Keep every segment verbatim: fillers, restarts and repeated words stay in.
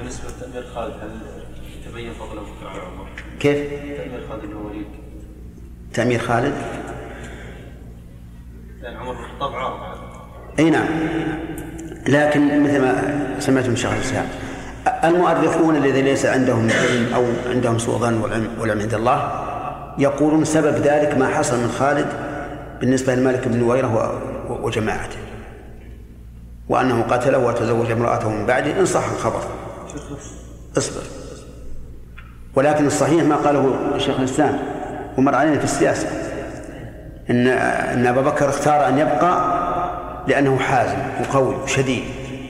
بالنسبة لتأمير خالد هل تبين فضله على عمر؟ كيف؟ تأمير خالد بن الوليد. تأمير خالد؟ لأن عمر بن الخطاب عارض على أي نعم، لكن مثل ما سمعت من شيخ الإسلام المؤرخون الذين ليس عندهم علم أو عندهم سوء ظن والعلم عند الله يقولون سبب ذلك ما حصل من خالد بالنسبة لمالك بن نويرة وجماعته، وأنه قتله وتزوج امرأته من بعده إن صح الخبر. اصبر. ولكن الصحيح ما قاله شيخ الإسلام ومر علينا في السياسة إن أن أبا بكر اختار أن يبقى لأنه حازم وقوي وشديد،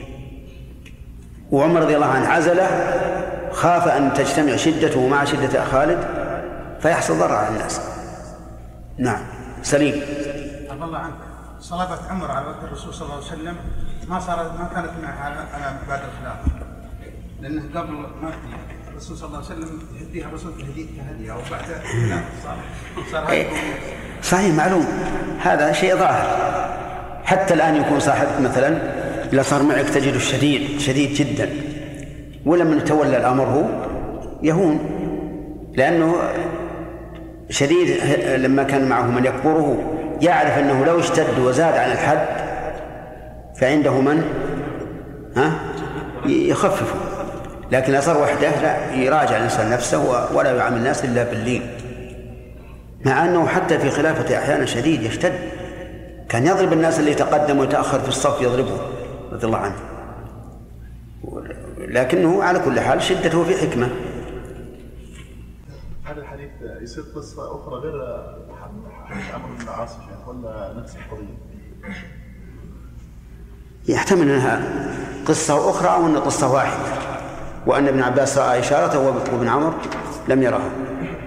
وعمر رضي الله عنه عزله خاف أن تجتمع شدته مع شدة خالد فيحصل ضرر على الناس. نعم. سليم. عفى الله عنك، صلابة عمر على وقت الرسول صلى الله عليه وسلم ما صارت ما كانت معه على بعد الخلافة، لأنه قبل ما الرسول صلى الله عليه وسلم يهديها الرسول تهديه كهدية وبعد الخلافة صار صار إيه. صحيح معلوم، هذا شيء ظاهر. حتى الآن يكون صاحبك مثلا إذا صار معك تجده شديد شديد جدا، ولما تولى الأمر هو يهون، لأنه شديد. لما كان معه من يكبره يعرف أنه لو اشتد وزاد عن الحد فعنده من ها يخففه، لكن إذا صار وحده لا، يراجع الإنسان نفسه ولا يعامل الناس إلا باللين، مع أنه حتى في خلافة أحيانا شديد يشتد، كان يضرب الناس اللي يتقدم ويتأخر في الصف يضربه رضي الله عنه، لكنه على كل حال شدته في حكمة. هذا الحديث يصير قصة أخرى غير حديث عمرو بن العاص ولا نفس القضية؟ يحتمل أنها قصة أخرى أو أن قصة واحدة، وأن ابن عباس رأى إشارته وابن عمر لم يرها.